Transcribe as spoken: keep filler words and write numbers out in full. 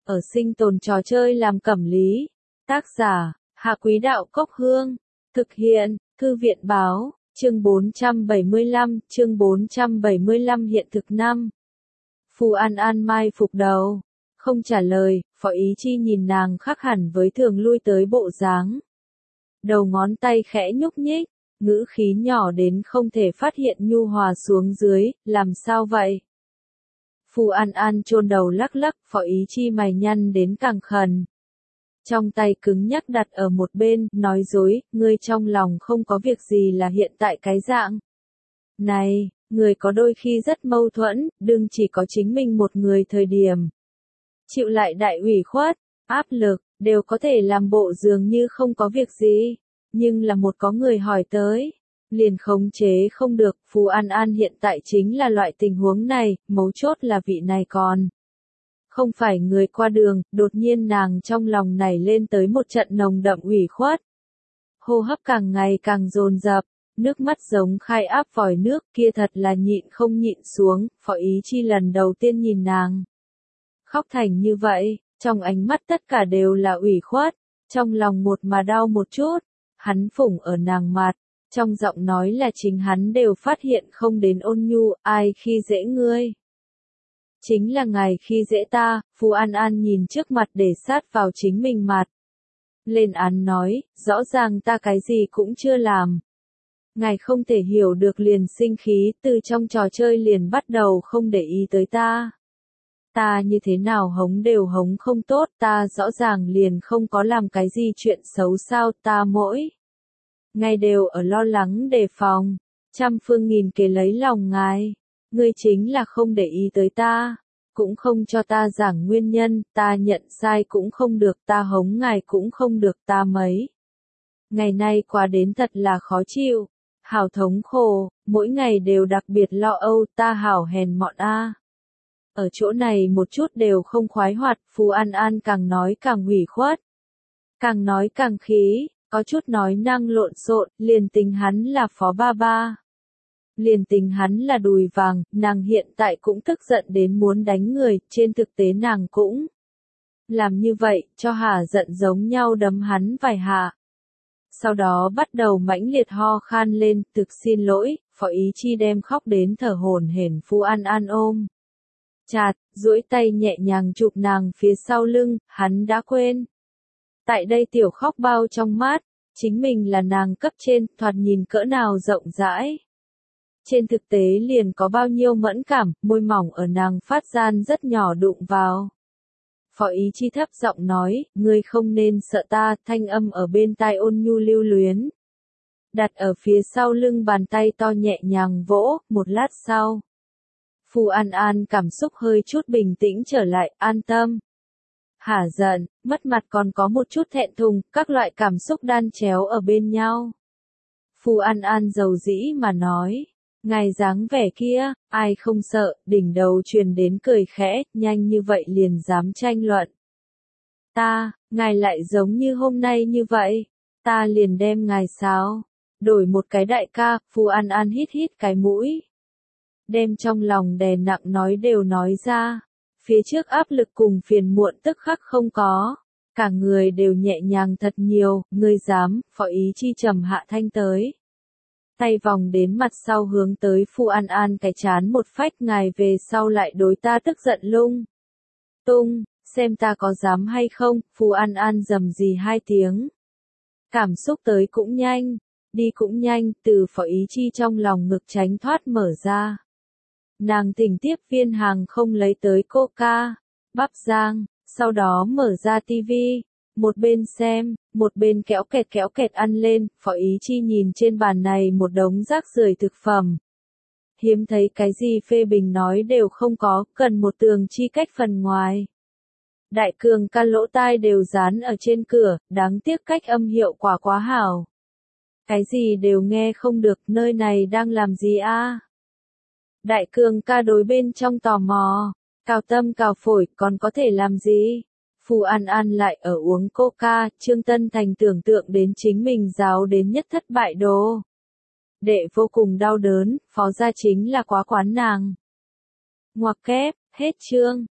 ở sinh tồn trò chơi làm cẩm lý. Tác giả, Hạ Quý Đạo Cốc Hương. Thực hiện, Thư viện Báo, chương bốn trăm bảy mươi lăm, chương bốn trăm bảy mươi lăm hiện thực năm. Phù An An mai phục đầu, không trả lời, Phó Ý Chi nhìn nàng khác hẳn với thường lui tới bộ dáng. Đầu ngón tay khẽ nhúc nhích, ngữ khí nhỏ đến không thể phát hiện nhu hòa xuống dưới, làm sao vậy? Phù An An chôn đầu lắc lắc, Phó Ý Chi mày nhăn đến càng khẩn. Trong tay cứng nhắc đặt ở một bên, nói dối, ngươi trong lòng không có việc gì là hiện tại cái dạng. Này, người có đôi khi rất mâu thuẫn, đừng chỉ có chính mình một người thời điểm. Chịu lại đại ủy khuất, áp lực, đều có thể làm bộ dường như không có việc gì. Nhưng là một có người hỏi tới, liền khống chế không được. Phù An An hiện tại chính là loại tình huống này, mấu chốt là vị này còn không phải người qua đường. Đột nhiên nàng trong lòng nảy lên tới một trận nồng đậm ủy khuất. Hô hấp càng ngày càng dồn dập, nước mắt giống khai áp vòi nước, kia thật là nhịn không nhịn xuống. Phó Ý Chi lần đầu tiên nhìn nàng khóc thành như vậy, trong ánh mắt tất cả đều là ủy khuất, trong lòng một mà đau một chút. Hắn phủng ở nàng mặt, trong giọng nói là chính hắn đều phát hiện không đến ôn nhu. Ai khi dễ ngươi? Chính là ngài khi dễ ta. Phù An An nhìn trước mặt để sát vào chính mình mặt, lên án nói, rõ ràng ta cái gì cũng chưa làm. Ngài không thể hiểu được liền sinh khí, từ trong trò chơi liền bắt đầu không để ý tới ta. Ta như thế nào hống đều hống không tốt, ta rõ ràng liền không có làm cái gì chuyện xấu sao, ta mỗi ngày đều ở lo lắng đề phòng, trăm phương nghìn kế lấy lòng ngài. Ngươi chính là không để ý tới ta, cũng không cho ta giảng nguyên nhân, ta nhận sai cũng không được, ta hống ngài cũng không được, ta mấy ngày nay qua đến thật là khó chịu, hảo thống khổ, mỗi ngày đều đặc biệt lo âu, ta hảo hèn mọn a. Ở chỗ này một chút đều không khoái hoạt. Phù An An càng nói càng ủy khuất, càng nói càng khí, có chút nói năng lộn xộn. Liền tính hắn là phó ba ba, liền tính hắn là đùi vàng, nàng hiện tại cũng tức giận đến muốn đánh người. Trên thực tế nàng cũng làm như vậy, cho hả giận giống nhau đấm hắn vài hạ. Sau đó bắt đầu mãnh liệt ho khan lên, thực xin lỗi. Phó Ý Chi đem khóc đến thở hổn hển Phù An An ôm chặt, duỗi tay nhẹ nhàng chụp nàng phía sau lưng. Hắn đã quên, tại đây tiểu khóc bao trong mát, chính mình là nàng cấp trên, thoạt nhìn cỡ nào rộng rãi. Trên thực tế liền có bao nhiêu mẫn cảm, môi mỏng ở nàng phát gian rất nhỏ đụng vào. Phó Ý Chi thấp giọng nói, ngươi không nên sợ ta. Thanh âm ở bên tai ôn nhu lưu luyến, đặt ở phía sau lưng, bàn tay to nhẹ nhàng vỗ. Một lát sau, Phù An An cảm xúc hơi chút bình tĩnh trở lại, an tâm. Hả giận, mất mặt còn có một chút thẹn thùng, các loại cảm xúc đan chéo ở bên nhau. Phù An An dầu dĩ mà nói, ngài dáng vẻ kia, ai không sợ. Đỉnh đầu truyền đến cười khẽ, nhanh như vậy liền dám tranh luận. Ta, ngài lại giống như hôm nay như vậy, ta liền đem ngài sao đổi một cái đại ca. Phù An An hít hít cái mũi, đem trong lòng đè nặng nói đều nói ra. Phía trước áp lực cùng phiền muộn tức khắc không có, cả người đều nhẹ nhàng thật nhiều. Ngươi dám? Phó Ý Chi trầm hạ thanh tới, tay vòng đến mặt sau hướng tới Phù An An cái chán một phách. Ngài về sau lại đối ta tức giận lung tung, xem ta có dám hay không. Phù An An rầm rì hai tiếng, cảm xúc tới cũng nhanh, đi cũng nhanh, từ Phó Ý Chi trong lòng ngực tránh thoát mở ra. Nàng thỉnh tiếp viên hàng không lấy tới coca, bắp rang, sau đó mở ra tivi, một bên xem, một bên kéo kẹt kéo kẹt ăn lên. Phó Ý Chi nhìn trên bàn này một đống rác rưởi thực phẩm, hiếm thấy cái gì phê bình nói đều không có, cần một tường chi cách phần ngoài. Đại cường ca lỗ tai đều dán ở trên cửa, đáng tiếc cách âm hiệu quả quá hảo, cái gì đều nghe không được. Nơi này đang làm gì a? Đại cường ca đối bên trong tò mò, cào tâm cào phổi, còn có thể làm gì? Phù An An lại ở uống coca. Trương Tân Thành tưởng tượng đến chính mình giáo đến nhất thất bại đồ đệ vô cùng đau đớn. Phó gia chính là quá quán nàng. Ngoặc kép, hết chương.